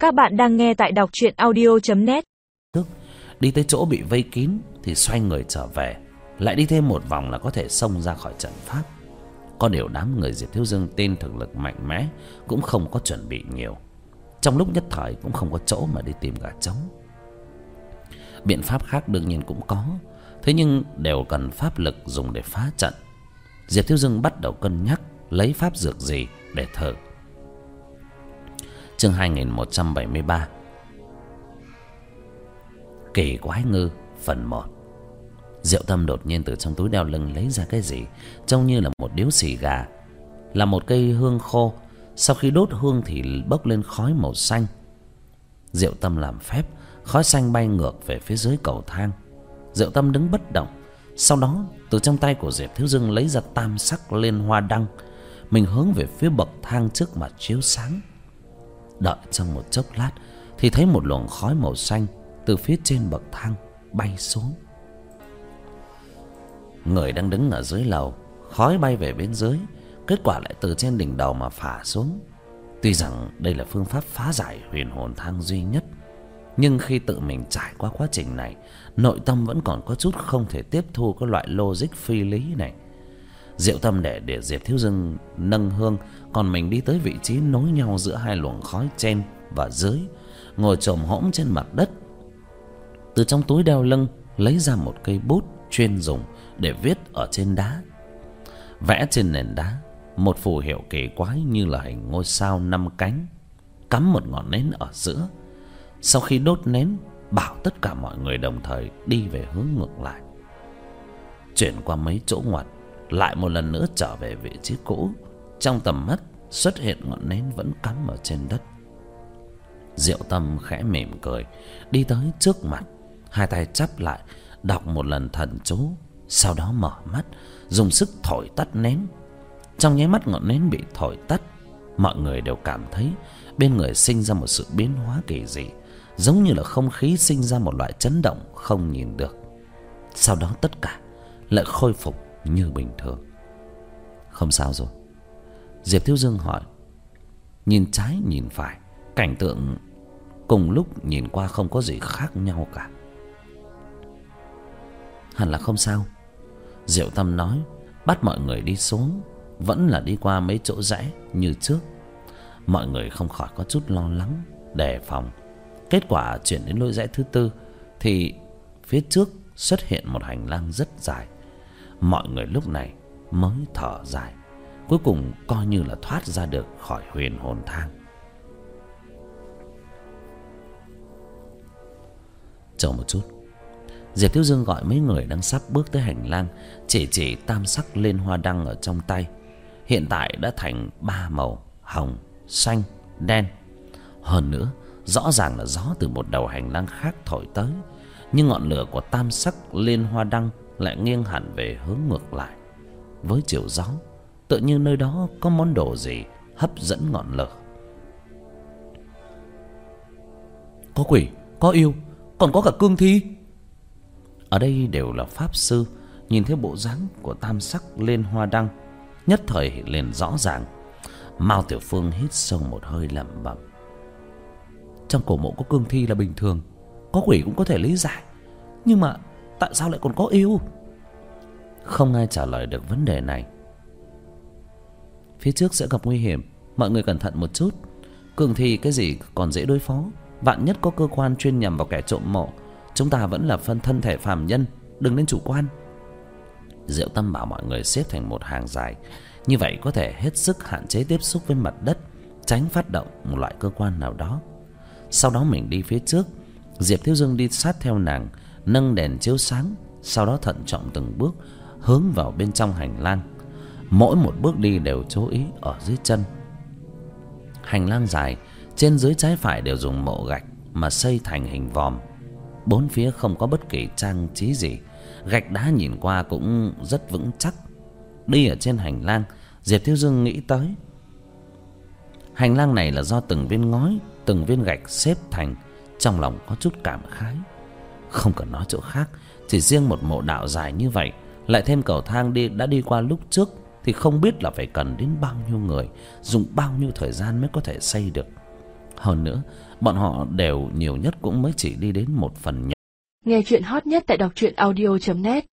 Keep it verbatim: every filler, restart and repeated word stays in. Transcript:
Các bạn đang nghe tại đọc truyện audio chấm net. Đi tới chỗ bị vây kín thì xoay người trở về, lại đi thêm một vòng là có thể xông ra khỏi trận pháp. Có điều đám người Diệp Thiếu Dương tin thực lực mạnh mẽ cũng không có chuẩn bị nhiều, trong lúc nhất thời cũng không có chỗ mà đi tìm gà trống. Biện pháp khác đương nhiên cũng có, thế nhưng đều cần pháp lực dùng để phá trận. Diệp Thiếu Dương bắt đầu cân nhắc lấy pháp dược gì để thử. Chương hai nghìn một trăm bảy mươi ba, Kỳ quái ngư phần một. Diệu Tâm đột nhiên từ trong túi đeo lưng lấy ra cái gì trông như là một điếu xì gà, là một cây hương khô. Sau khi đốt hương thì bốc lên khói màu xanh. Diệu Tâm làm phép, khói xanh bay ngược về phía dưới cầu thang. Diệu Tâm đứng bất động. Sau đó từ trong tay của Diệp Thiếu Dương lấy ra tam sắc liên hoa đăng. Mình hướng về phía bậc thang trước mặt chiếu sáng. Đợi trong một chốc lát thì thấy một luồng khói màu xanh từ phía trên bậc thang bay xuống. Người đang đứng ở dưới lầu, khói bay về bên dưới, kết quả lại từ trên đỉnh đầu mà phả xuống. Tuy rằng đây là phương pháp phá giải huyền hồn thang duy nhất, nhưng khi tự mình trải qua quá trình này, nội tâm vẫn còn có chút không thể tiếp thu cái loại logic phi lý này. Diệu Tâm để để Diệp Thiếu Dương nâng hương, còn mình đi tới vị trí nối nhau giữa hai luồng khói trên và dưới, ngồi chồm hổm trên mặt đất. Từ trong túi đeo lưng lấy ra một cây bút chuyên dùng để viết ở trên đá, vẽ trên nền đá một phù hiệu kỳ quái như là hình ngôi sao năm cánh, cắm một ngọn nến ở giữa. Sau khi đốt nến, bảo tất cả mọi người đồng thời đi về hướng ngược lại. Chuyển qua mấy chỗ ngoặt, lại một lần nữa trở về vị trí cũ. Trong tầm mắt xuất hiện ngọn nến vẫn cắm ở trên đất. Diệu Tâm khẽ mỉm cười, đi tới trước mặt, hai tay chắp lại, đọc một lần thần chú, sau đó mở mắt, dùng sức thổi tắt nến. Trong nháy mắt ngọn nến bị thổi tắt, mọi người đều cảm thấy bên người sinh ra một sự biến hóa kỳ dị, giống như là không khí sinh ra một loại chấn động không nhìn được. Sau đó tất cả lại khôi phục như bình thường. Không sao rồi? Diệp Thiếu Dương hỏi. Nhìn trái nhìn phải, cảnh tượng cùng lúc nhìn qua không có gì khác nhau cả. Hẳn là không sao, Diệu Tâm nói, bắt mọi người đi xuống. Vẫn là đi qua mấy chỗ rẽ như trước. Mọi người không khỏi có chút lo lắng, đề phòng. Kết quả chuyển đến lối rẽ thứ tư thì phía trước xuất hiện một hành lang rất dài. Mọi người lúc này mới thở dài, cuối cùng coi như là thoát ra được khỏi huyền hồn thang. Chờ một chút. Diệp Thiếu Dương gọi mấy người đang sắp bước tới hành lang, chỉ chỉ tam sắc liên hoa đăng ở trong tay. Hiện tại đã thành ba màu: hồng, xanh, đen. Hơn nữa, rõ ràng là gió từ một đầu hành lang khác thổi tới, nhưng ngọn lửa của tam sắc liên hoa đăng lại nghiêng hẳn về hướng ngược lại với chiều gió, tự như nơi đó có món đồ gì hấp dẫn ngọn lửa. Có quỷ, có yêu, còn có cả cương thi. Ở đây đều là pháp sư, nhìn thấy bộ dáng của tam sắc liên hoa đăng, nhất thời liền rõ ràng. Mao Tiểu Phương hít sâu một hơi lẩm bẩm. Trong cổ mộ có cương thi là bình thường, có quỷ cũng có thể lý giải, nhưng mà tại sao lại còn có yêu? Không ai trả lời được vấn đề này. Phía trước sẽ gặp nguy hiểm, mọi người cẩn thận một chút. Cương thi cái gì còn dễ đối phó, vạn nhất có cơ quan chuyên nhằm vào kẻ trộm mộ, chúng ta vẫn là phân thân thể phàm nhân, đừng nên chủ quan. Diệu Tâm bảo mọi người xếp thành một hàng dài, như vậy có thể hết sức hạn chế tiếp xúc với mặt đất, tránh phát động một loại cơ quan nào đó. Sau đó mình đi phía trước, Diệp Thiếu Dương đi sát theo nàng, nâng đèn chiếu sáng, sau đó thận trọng từng bước hướng vào bên trong hành lang. Mỗi một bước đi đều chú ý ở dưới chân. Hành lang dài, trên dưới trái phải đều dùng mộ gạch mà xây thành hình vòm. Bốn phía không có bất kỳ trang trí gì, gạch đá nhìn qua cũng rất vững chắc. Đi ở trên hành lang, Diệp Thiếu Dương nghĩ tới, hành lang này là do từng viên ngói, từng viên gạch xếp thành. Trong lòng có chút cảm khái. Không cần nói chỗ khác, chỉ riêng một mộ đạo dài như vậy, lại thêm cầu thang đi đã đi qua lúc trước, thì không biết là phải cần đến bao nhiêu người, dùng bao nhiêu thời gian mới có thể xây được. Hơn nữa bọn họ đều nhiều nhất cũng mới chỉ đi đến một phần nhỏ. Nghe chuyện hot nhất tại đọc truyện audio chấm net.